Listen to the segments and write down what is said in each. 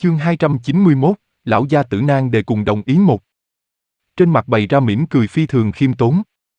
Chương 291, lão gia tử nan đề cùng đồng ý một. Trên mặt bày ra mỉm cười phi thường khiêm tốn.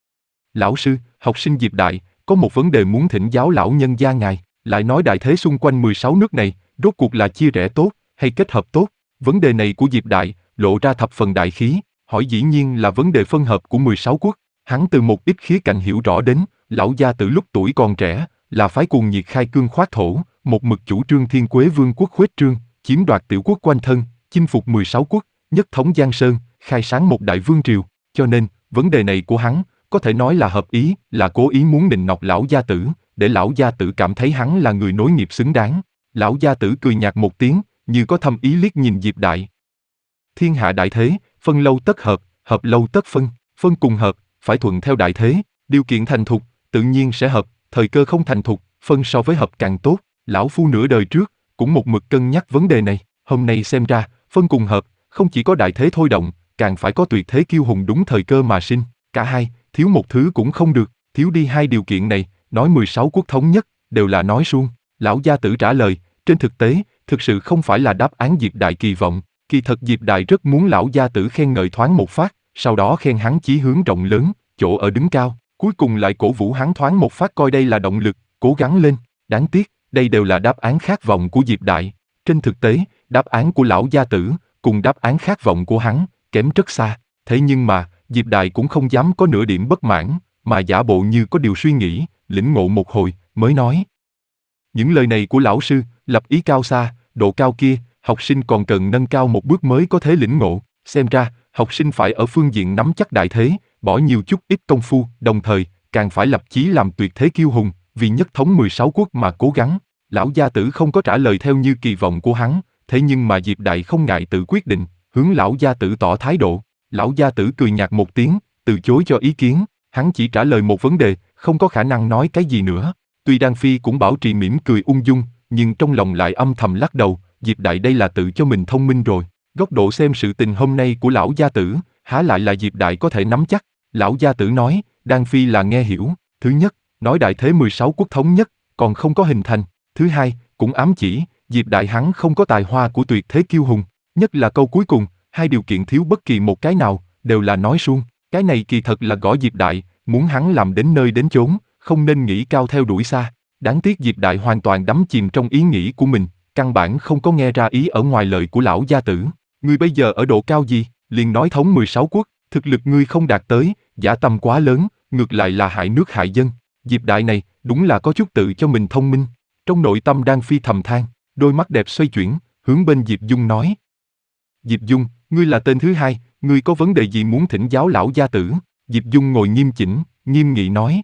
Lão sư, học sinh Diệp Đại, có một vấn đề muốn thỉnh giáo lão nhân gia ngài, lại nói đại thế xung quanh 16 nước này, rốt cuộc là chia rẽ tốt, hay kết hợp tốt? Vấn đề này của Diệp Đại, lộ ra thập phần đại khí, hỏi dĩ nhiên là vấn đề phân hợp của 16 quốc. Hắn từ một ít khía cạnh hiểu rõ đến, lão gia tử lúc tuổi còn trẻ, là phái cuồng nhiệt khai cương khoát thổ, một mực chủ trương Thiên Quế Vương quốc khuếch trương, chiếm đoạt tiểu quốc quanh thân, chinh phục 16 quốc, nhất thống Giang Sơn, khai sáng một đại vương triều, cho nên, vấn đề này của hắn, có thể nói là hợp ý, là cố ý muốn nịnh nọt lão gia tử, để lão gia tử cảm thấy hắn là người nối nghiệp xứng đáng. Lão gia tử cười nhạt một tiếng, như có thâm ý liếc nhìn Diệp Đại. Thiên hạ đại thế, phân lâu tất hợp, hợp lâu tất phân, phân cùng hợp, phải thuận theo đại thế, điều kiện thành thục, tự nhiên sẽ hợp, thời cơ không thành thục, phân so với hợp càng tốt. Lão phu nửa đời trước, cũng một mực cân nhắc vấn đề này, hôm nay xem ra, phân cùng hợp, không chỉ có đại thế thôi động, càng phải có tuyệt thế kiêu hùng đúng thời cơ mà sinh, cả hai, thiếu một thứ cũng không được, thiếu đi hai điều kiện này, nói 16 quốc thống nhất, đều là nói suông. Lão gia tử trả lời, trên thực tế, thực sự không phải là đáp án Diệp Đại kỳ vọng, kỳ thật Diệp Đại rất muốn lão gia tử khen ngợi thoáng một phát, sau đó khen hắn chí hướng rộng lớn, chỗ ở đứng cao, cuối cùng lại cổ vũ hắn thoáng một phát coi đây là động lực, cố gắng lên. Đáng tiếc, đây đều là đáp án khát vọng của Diệp Đại. Trên thực tế, đáp án của lão gia tử, cùng đáp án khát vọng của hắn, kém rất xa. Thế nhưng mà, Diệp Đại cũng không dám có nửa điểm bất mãn, mà giả bộ như có điều suy nghĩ, lĩnh ngộ một hồi, mới nói. Những lời này của lão sư, lập ý cao xa, độ cao kia, học sinh còn cần nâng cao một bước mới có thể lĩnh ngộ. Xem ra, học sinh phải ở phương diện nắm chắc đại thế, bỏ nhiều chút ít công phu, đồng thời, càng phải lập chí làm tuyệt thế kiêu hùng, vì nhất thống 16 quốc mà cố gắng. Lão gia tử không có trả lời theo như kỳ vọng của hắn, thế nhưng mà Diệp Đại không ngại tự quyết định, hướng lão gia tử tỏ thái độ. Lão gia tử cười nhạt một tiếng, từ chối cho ý kiến, hắn chỉ trả lời một vấn đề, không có khả năng nói cái gì nữa. Tuy Đan Phi cũng bảo trì mỉm cười ung dung, nhưng trong lòng lại âm thầm lắc đầu, Diệp Đại đây là tự cho mình thông minh rồi. Góc độ xem sự tình hôm nay của lão gia tử, há lại là Diệp Đại có thể nắm chắc. Lão gia tử nói, Đan Phi là nghe hiểu, thứ nhất, nói đại thế 16 quốc thống nhất, còn không có hình thành. Thứ hai, cũng ám chỉ, Diệp Đại hắn không có tài hoa của tuyệt thế kiêu hùng, nhất là câu cuối cùng, hai điều kiện thiếu bất kỳ một cái nào, đều là nói suông. Cái này kỳ thật là gõ Diệp Đại, muốn hắn làm đến nơi đến chốn, không nên nghĩ cao theo đuổi xa. Đáng tiếc Diệp Đại hoàn toàn đắm chìm trong ý nghĩ của mình, căn bản không có nghe ra ý ở ngoài lời của lão gia tử. Ngươi bây giờ ở độ cao gì, liền nói thống 16 quốc, thực lực ngươi không đạt tới, dã tâm quá lớn, ngược lại là hại nước hại dân. Diệp Đại này, đúng là có chút tự cho mình thông minh. Trong nội tâm Đan Phi thầm than, đôi mắt đẹp xoay chuyển, hướng bên Diệp Dung nói. Diệp Dung, ngươi là tên thứ hai, ngươi có vấn đề gì muốn thỉnh giáo lão gia tử? Diệp Dung ngồi nghiêm chỉnh, nghiêm nghị nói.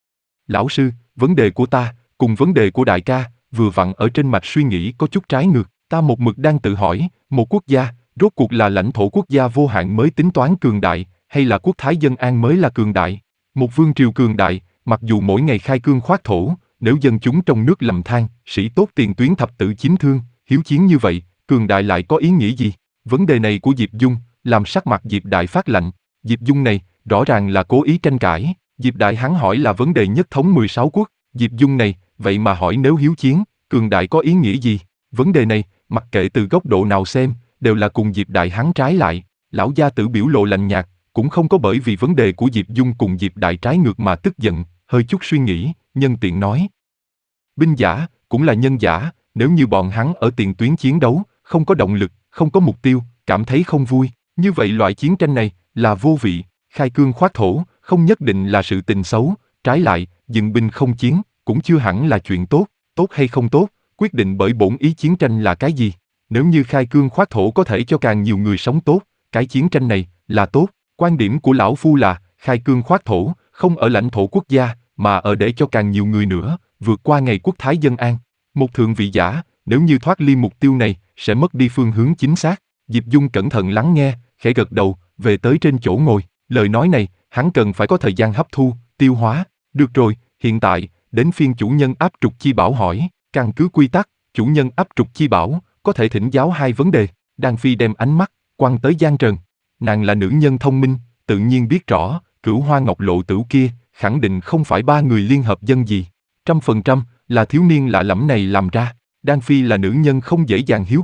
Lão sư, vấn đề của ta, cùng vấn đề của đại ca, vừa vặn ở trên mạch suy nghĩ có chút trái ngược. Ta một mực đang tự hỏi, một quốc gia, rốt cuộc là lãnh thổ quốc gia vô hạn mới tính toán cường đại, hay là quốc thái dân an mới là cường đại? Một vương triều cường đại, mặc dù mỗi ngày khai cương khoát thổ, nếu dân chúng trong nước lầm than, sĩ tốt tiền tuyến thập tự chính thương, hiếu chiến như vậy, cường đại lại có ý nghĩa gì? Vấn đề này của Diệp Dung, làm sắc mặt Diệp Đại phát lạnh. Diệp Dung này, rõ ràng là cố ý tranh cãi. Diệp Đại hắn hỏi là vấn đề nhất thống 16 quốc. Diệp Dung này, vậy mà hỏi nếu hiếu chiến, cường đại có ý nghĩa gì? Vấn đề này, mặc kệ từ góc độ nào xem, đều là cùng Diệp Đại hắn trái lại. Lão gia tử biểu lộ lạnh nhạt, cũng không có bởi vì vấn đề của Diệp Dung cùng Diệp Đại trái ngược mà tức giận, hơi chút suy nghĩ, nhân tiện nói. Binh giả, cũng là nhân giả, nếu như bọn hắn ở tiền tuyến chiến đấu, không có động lực, không có mục tiêu, cảm thấy không vui, như vậy loại chiến tranh này, là vô vị, khai cương khoát thổ, không nhất định là sự tình xấu, trái lại, dừng binh không chiến, cũng chưa hẳn là chuyện tốt, tốt hay không tốt, quyết định bởi bổn ý chiến tranh là cái gì. Nếu như khai cương khoát thổ có thể cho càng nhiều người sống tốt, cái chiến tranh này, là tốt. Quan điểm của lão phu là, khai cương khoát thổ, không ở lãnh thổ quốc gia, mà ở để cho càng nhiều người nữa, vượt qua ngày quốc thái dân an. Một thượng vị giả, nếu như thoát ly mục tiêu này, sẽ mất đi phương hướng chính xác. Diệp Dung cẩn thận lắng nghe, khẽ gật đầu, về tới trên chỗ ngồi. Lời nói này, hắn cần phải có thời gian hấp thu, tiêu hóa. Được rồi, hiện tại, đến phiên chủ nhân áp trục chi bảo hỏi. Căn cứ quy tắc, chủ nhân áp trục chi bảo, có thể thỉnh giáo hai vấn đề. Đan Phi đem ánh mắt, quăng tới Giang Trần. Nàng là nữ nhân thông minh, tự nhiên biết rõ, Cửu Hoa Ngọc Lộ Tửu kia, khẳng định không phải ba người liên hợp dân gì. 100% là thiếu niên lạ lẫm này làm ra. Đan Phi là nữ nhân không dễ dàng hiếu kỳ,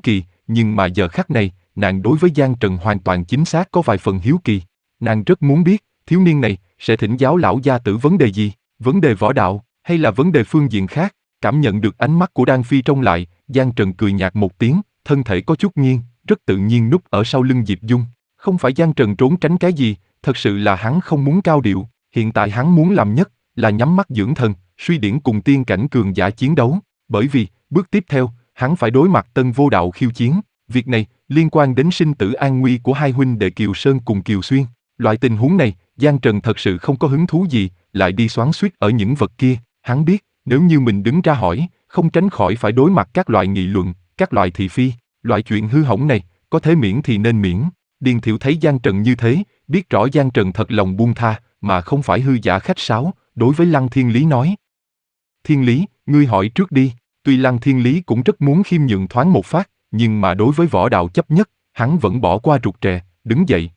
nhưng mà giờ khắc này, nàng đối với Giang Trần hoàn toàn chính xác có vài phần hiếu kỳ. Nàng rất muốn biết, thiếu niên này sẽ thỉnh giáo lão gia tử vấn đề gì, vấn đề võ đạo, hay là vấn đề phương diện khác. Cảm nhận được ánh mắt của Đan Phi trong lại, Giang Trần cười nhạt một tiếng, thân thể có chút nghiêng, rất tự nhiên núp ở sau lưng Diệp Dung. Không phải Giang Trần trốn tránh cái gì, thật sự là hắn không muốn cao điệu, hiện tại hắn muốn làm nhất là nhắm mắt dưỡng thần, suy điển cùng tiên cảnh cường giả chiến đấu, bởi vì, bước tiếp theo, hắn phải đối mặt Tân Vô Đạo khiêu chiến. Việc này liên quan đến sinh tử an nguy của hai huynh đệ Kiều Sơn cùng Kiều Xuyên. Loại tình huống này, Giang Trần thật sự không có hứng thú gì, lại đi xoắn xuýt ở những vật kia. Hắn biết, nếu như mình đứng ra hỏi, không tránh khỏi phải đối mặt các loại nghị luận, các loại thị phi. Loại chuyện hư hỏng này, có thể miễn thì nên miễn. Điền Thiệu thấy Giang Trần như thế, biết rõ Giang Trần thật lòng buông tha, mà không phải hư giả khách sáo, đối với Lăng Thiên Lý nói. Thiên Lý, ngươi hỏi trước đi. Tuy Lăng Thiên Lý cũng rất muốn khiêm nhượng thoáng một phát, nhưng mà đối với võ đạo chấp nhất, hắn vẫn bỏ qua rụt rè, đứng dậy,